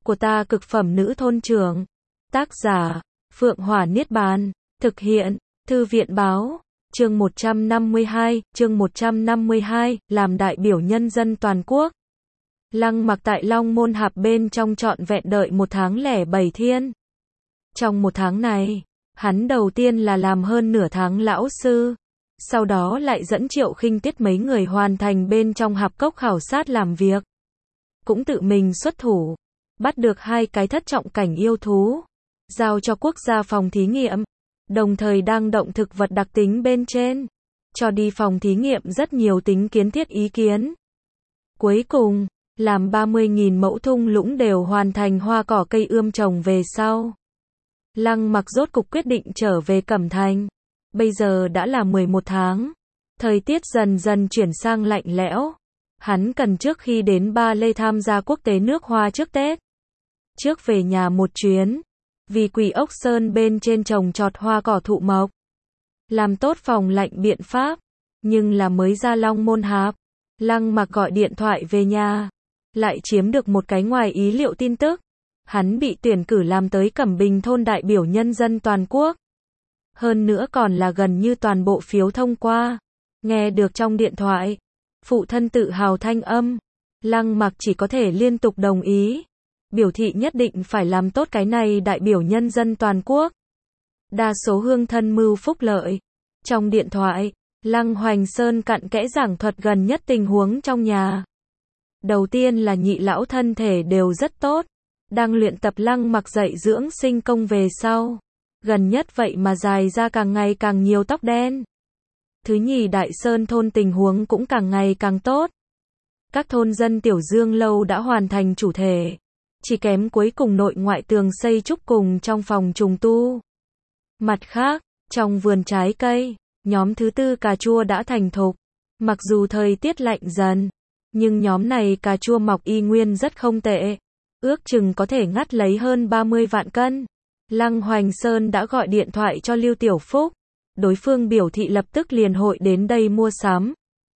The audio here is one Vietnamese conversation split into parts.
của ta cực phẩm nữ thôn trưởng. Tác giả, Phượng Hỏa Niết Bàn. Thực hiện, Thư viện Báo. Chương 152, làm đại biểu nhân dân toàn quốc. Lăng Mặc tại Long Môn Hạp bên trong trọn vẹn đợi 1 tháng lẻ 7 thiên. Trong 1 tháng này, hắn đầu tiên là làm hơn nửa tháng lão sư, sau đó lại dẫn Triệu Khinh Tiết mấy người hoàn thành bên trong hạp cốc khảo sát làm việc. Cũng tự mình xuất thủ, bắt được 2 cái thất trọng cảnh yêu thú, giao cho quốc gia phòng thí nghiệm, đồng thời đang động thực vật đặc tính bên trên, cho đi phòng thí nghiệm rất nhiều tính kiến thiết ý kiến. Cuối cùng, làm 30.000 mẫu thung lũng đều hoàn thành hoa cỏ cây ươm trồng về sau. Lăng Mặc rốt cục quyết định trở về Cẩm Thành. Bây giờ đã là 11 tháng. Thời tiết dần dần chuyển sang lạnh lẽo. Hắn cần trước khi đến Ba Lê tham gia quốc tế nước hoa trước Tết. Trước về nhà một chuyến. Vì Quỷ Ốc Sơn bên trên trồng trọt hoa cỏ thụ mộc. Làm tốt phòng lạnh biện pháp. Nhưng là mới ra Long Môn Hạp. Lăng Mặc gọi điện thoại về nhà. Lại chiếm được một cái ngoài ý liệu tin tức. Hắn bị tuyển cử làm tới Cẩm Bình thôn đại biểu nhân dân toàn quốc. Hơn nữa còn là gần như toàn bộ phiếu thông qua. Nghe được trong điện thoại, phụ thân tự hào thanh âm. Lăng Mặc chỉ có thể liên tục đồng ý. Biểu thị nhất định phải làm tốt cái này đại biểu nhân dân toàn quốc. Đa số hương thân mưu phúc lợi. Trong điện thoại, Lăng Hoành Sơn cặn kẽ giảng thuật gần nhất tình huống trong nhà. Đầu tiên là nhị lão thân thể đều rất tốt. Đang luyện tập Lăng Mặc dạy dưỡng sinh công về sau. Gần nhất vậy mà dài ra càng ngày càng nhiều tóc đen. Thứ nhì, Đại Sơn thôn tình huống cũng càng ngày càng tốt. Các thôn dân Tiểu Dương lâu đã hoàn thành chủ thể. Chỉ kém cuối cùng nội ngoại tường xây trúc cùng trong phòng trùng tu. Mặt khác, trong vườn trái cây, nhóm thứ 4 cà chua đã thành thục. Mặc dù thời tiết lạnh dần, nhưng nhóm này cà chua mọc y nguyên rất không tệ. Ước chừng có thể ngắt lấy hơn 30 vạn cân. Lăng Hoành Sơn đã gọi điện thoại cho Lưu Tiểu Phúc. Đối phương biểu thị lập tức liền hội đến đây mua sắm.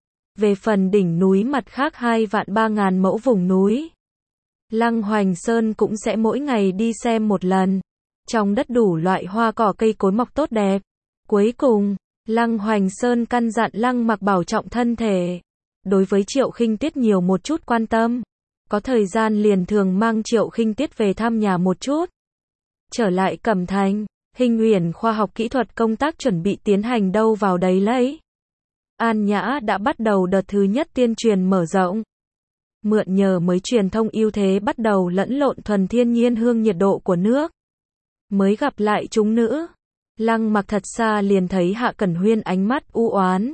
Về phần đỉnh núi mặt khác 2.300.000 mẫu vùng núi. Lăng Hoành Sơn cũng sẽ mỗi ngày đi xem một lần. Trong đất đủ loại hoa cỏ cây cối mọc tốt đẹp. Cuối cùng, Lăng Hoành Sơn căn dặn Lăng Mặc bảo trọng thân thể. Đối với Triệu Khinh Tiết nhiều một chút quan tâm. Có thời gian liền thường mang Triệu Khinh Tiết về thăm nhà một chút. Trở lại Cẩm Thành, Hinh Uyển khoa học kỹ thuật công tác chuẩn bị tiến hành đâu vào đấy lấy. An Nhã đã bắt đầu đợt thứ nhất tuyên truyền mở rộng. Mượn nhờ mới truyền thông ưu thế bắt đầu lẫn lộn thuần thiên nhiên hương nhiệt độ của nước. Mới gặp lại chúng nữ. Lăng Mặc thật xa liền thấy Hạ Cẩn Huyên ánh mắt u oán.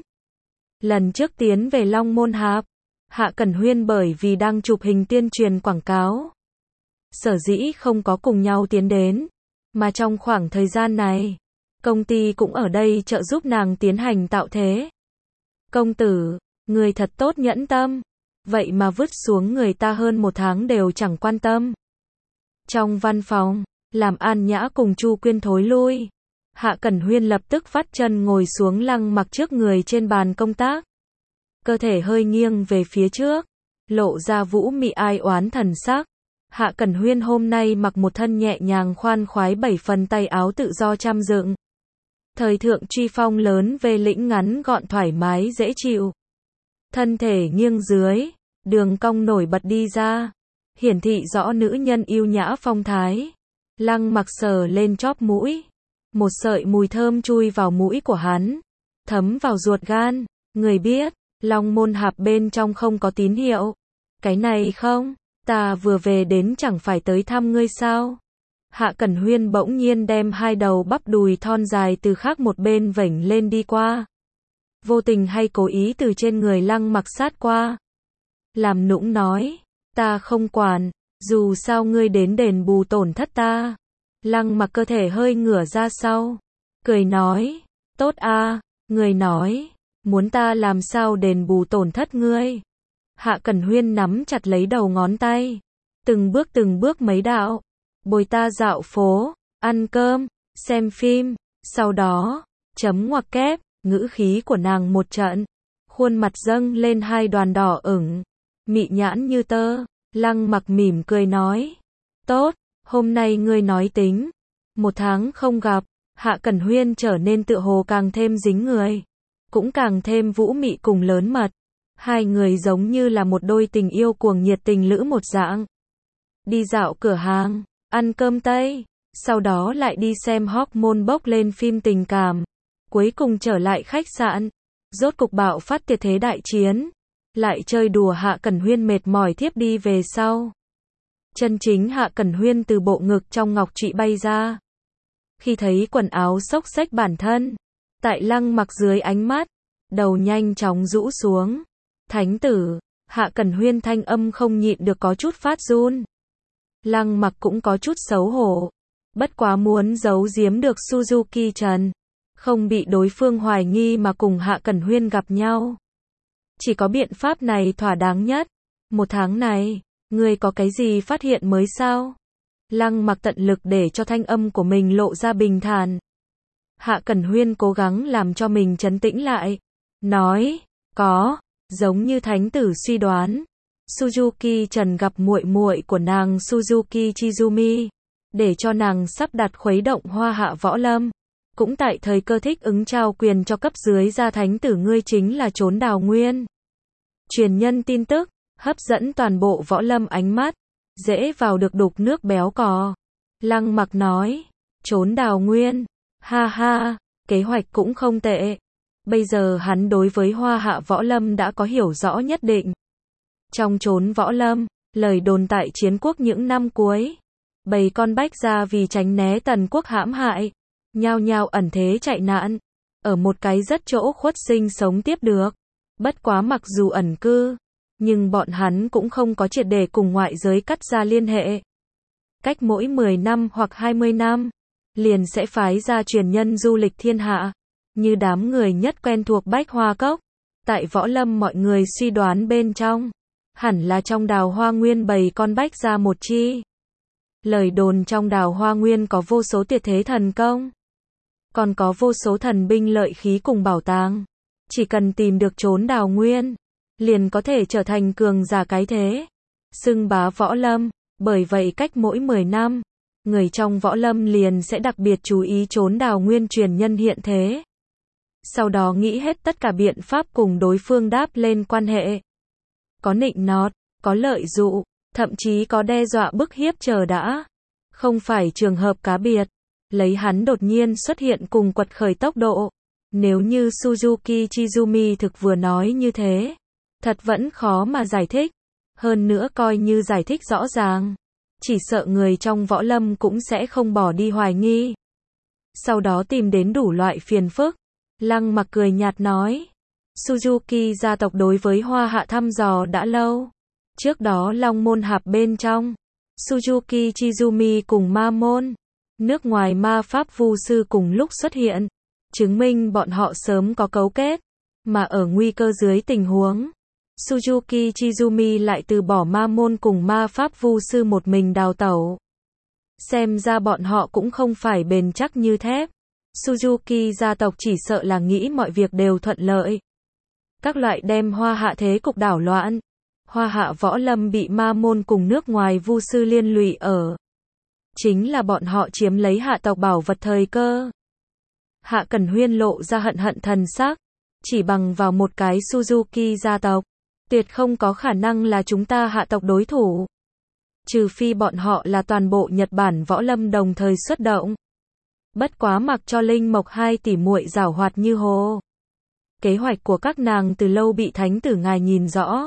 Lần trước tiến về Long Môn Hạp, Hạ Cẩn Huyên bởi vì đang chụp hình tuyên truyền quảng cáo. Sở dĩ không có cùng nhau tiến đến. Mà trong khoảng thời gian này, công ty cũng ở đây trợ giúp nàng tiến hành tạo thế. Công tử, người thật tốt nhẫn tâm. Vậy mà vứt xuống người ta hơn 1 tháng đều chẳng quan tâm. Trong văn phòng, làm An Nhã cùng Chu Quyên thối lui. Hạ Cẩn Huyên lập tức vắt chân ngồi xuống Lăng Mặc trước người trên bàn công tác. Cơ thể hơi nghiêng về phía trước, lộ ra vũ mị ai oán thần sắc. Hạ Cẩn Huyên hôm nay mặc một thân nhẹ nhàng khoan khoái 7 phần tay áo tự do trăm dựng. Thời thượng truy phong lớn về lĩnh ngắn gọn thoải mái dễ chịu. Thân thể nghiêng dưới, đường cong nổi bật đi ra, hiển thị rõ nữ nhân yêu nhã phong thái. Lăng Mặc sờ lên chóp mũi. Một sợi mùi thơm chui vào mũi của hắn, thấm vào ruột gan. Người biết, Long Môn Hạp bên trong không có tín hiệu. Cái này không, ta vừa về đến chẳng phải tới thăm ngươi sao? Hạ Cẩn Huyên bỗng nhiên đem 2 đầu bắp đùi thon dài từ khác một bên vểnh lên đi qua. Vô tình hay cố ý từ trên người Lăng Mặc sát qua. Làm nũng nói, ta không quản, dù sao ngươi đến đền bù tổn thất ta. Lăng Mặc cơ thể hơi ngửa ra sau, cười nói, tốt a, người nói, muốn ta làm sao đền bù tổn thất ngươi. Hạ Cẩn Huyên nắm chặt lấy đầu ngón tay, từng bước mấy đạo, bồi ta dạo phố, ăn cơm, xem phim, sau đó, chấm ngoặc kép, ngữ khí của nàng một trận, khuôn mặt dâng lên 2 đoàn đỏ ửng, mị nhãn như tơ. Lăng Mặc mỉm cười nói, Tốt, hôm nay ngươi nói tính. Một tháng không gặp, Hạ Cẩn Huyên trở nên tựa hồ càng thêm dính người. Cũng càng thêm vũ mị cùng lớn mật. Hai người giống như là một đôi tình yêu cuồng nhiệt tình lữ một dạng. Đi dạo cửa hàng, ăn cơm Tây, sau đó lại đi xem hormone bốc lên phim tình cảm. Cuối cùng trở lại khách sạn, rốt cục bạo phát tiệt thế đại chiến. Lại chơi đùa Hạ Cẩn Huyên mệt mỏi thiếp đi về sau. Chân chính Hạ Cẩn Huyên từ bộ ngực trong ngọc trụy bay ra. Khi thấy quần áo xốc xếch bản thân, tại Lăng Mặc dưới ánh mắt, đầu nhanh chóng rũ xuống. Thánh tử, Hạ Cẩn Huyên thanh âm không nhịn được có chút phát run. Lăng Mặc cũng có chút xấu hổ. Bất quá muốn giấu giếm được Suzuki Trần. Không bị đối phương hoài nghi mà cùng Hạ Cẩn Huyên gặp nhau. Chỉ có biện pháp này thỏa đáng nhất. Một tháng này, ngươi có cái gì phát hiện mới sao? Lăng Mặc tận lực để cho thanh âm của mình lộ ra bình thản. Hạ Cẩn Huyên cố gắng làm cho mình trấn tĩnh lại. Nói, có, giống như thánh tử suy đoán. Suzuki Trần gặp muội muội của nàng Suzuki Chizumi. Để cho nàng sắp đặt khuấy động Hoa Hạ Võ Lâm. Cũng tại thời cơ thích ứng trao quyền cho cấp dưới ra thánh tử ngươi chính là Trốn Đào Nguyên. Truyền nhân tin tức, hấp dẫn toàn bộ Võ Lâm ánh mắt, dễ vào được đục nước béo cò. Lăng Mặc nói, Trốn Đào Nguyên, ha ha, kế hoạch cũng không tệ. Bây giờ hắn đối với Hoa Hạ Võ Lâm đã có hiểu rõ nhất định. Trong Trốn Võ Lâm, lời đồn tại chiến quốc những năm cuối, bầy con bách gia vì tránh né Tần quốc hãm hại, nhao nhao ẩn thế chạy nạn, ở một cái rất chỗ khuất sinh sống tiếp được. Bất quá mặc dù ẩn cư, nhưng bọn hắn cũng không có triệt để cùng ngoại giới cắt ra liên hệ. Cách mỗi 10 năm hoặc 20 năm, liền sẽ phái ra truyền nhân du lịch thiên hạ, như đám người nhất quen thuộc Bách Hoa Cốc. Tại Võ Lâm mọi người suy đoán bên trong, hẳn là trong Đào Hoa Nguyên bầy con bách gia một chi. Lời đồn trong Đào Hoa Nguyên có vô số tuyệt thế thần công, còn có vô số thần binh lợi khí cùng bảo tàng. Chỉ cần tìm được Trốn Đào Nguyên, liền có thể trở thành cường giả cái thế, xưng bá Võ Lâm. Bởi vậy cách mỗi 10 năm, người trong Võ Lâm liền sẽ đặc biệt chú ý Trốn Đào Nguyên truyền nhân hiện thế. Sau đó nghĩ hết tất cả biện pháp cùng đối phương đáp lên quan hệ. Có nịnh nọt, có lợi dụ, thậm chí có đe dọa bức hiếp chờ đã. Không phải trường hợp cá biệt. Lấy hắn đột nhiên xuất hiện cùng quật khởi tốc độ. Nếu như Suzuki Chizumi thực vừa nói như thế, thật vẫn khó mà giải thích. Hơn nữa coi như giải thích rõ ràng, chỉ sợ người trong Võ Lâm cũng sẽ không bỏ đi hoài nghi. Sau đó tìm đến đủ loại phiền phức. Lăng Mặc cười nhạt nói, Suzuki gia tộc đối với Hoa Hạ thăm dò đã lâu. Trước đó Long Môn Hạp bên trong, Suzuki Chizumi cùng Ma Môn, nước ngoài ma pháp vu sư cùng lúc xuất hiện, chứng minh bọn họ sớm có cấu kết, mà ở nguy cơ dưới tình huống, Suzuki Chizumi lại từ bỏ Ma Môn cùng ma pháp vu sư một mình đào tẩu. Xem ra bọn họ cũng không phải bền chắc như thép. Suzuki gia tộc chỉ sợ là nghĩ mọi việc đều thuận lợi. Các loại đem Hoa Hạ thế cục đảo loạn. Hoa Hạ Võ Lâm bị Ma Môn cùng nước ngoài vu sư liên lụy ở. Chính là bọn họ chiếm lấy Hạ tộc bảo vật thời cơ. Hạ Cẩn Huyên lộ ra hận hận thần sắc. Chỉ bằng vào một cái Suzuki gia tộc, tuyệt không có khả năng là chúng ta Hạ tộc đối thủ. Trừ phi bọn họ là toàn bộ Nhật Bản Võ Lâm đồng thời xuất động. Bất quá mặc cho Linh Mộc hai tỷ muội giảo hoạt như hồ. Kế hoạch của các nàng từ lâu bị thánh tử ngài nhìn rõ.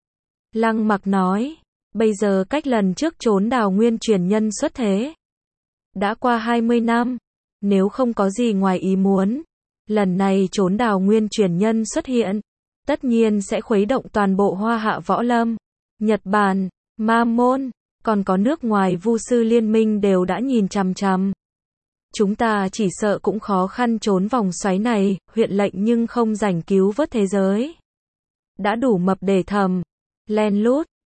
Lăng Mặc nói, bây giờ cách lần trước Trốn Đào Nguyên truyền nhân xuất thế. Đã qua 20 năm, nếu không có gì ngoài ý muốn, lần này Trốn Đào Nguyên truyền nhân xuất hiện, tất nhiên sẽ khuấy động toàn bộ Hoa Hạ Võ Lâm, Nhật Bản, Ma Môn, còn có nước ngoài vu sư liên minh đều đã nhìn chằm chằm. Chúng ta chỉ sợ cũng khó khăn trốn vòng xoáy này, huyện lệnh nhưng không rảnh cứu vớt thế giới. Đã đủ mập để thầm, len lút,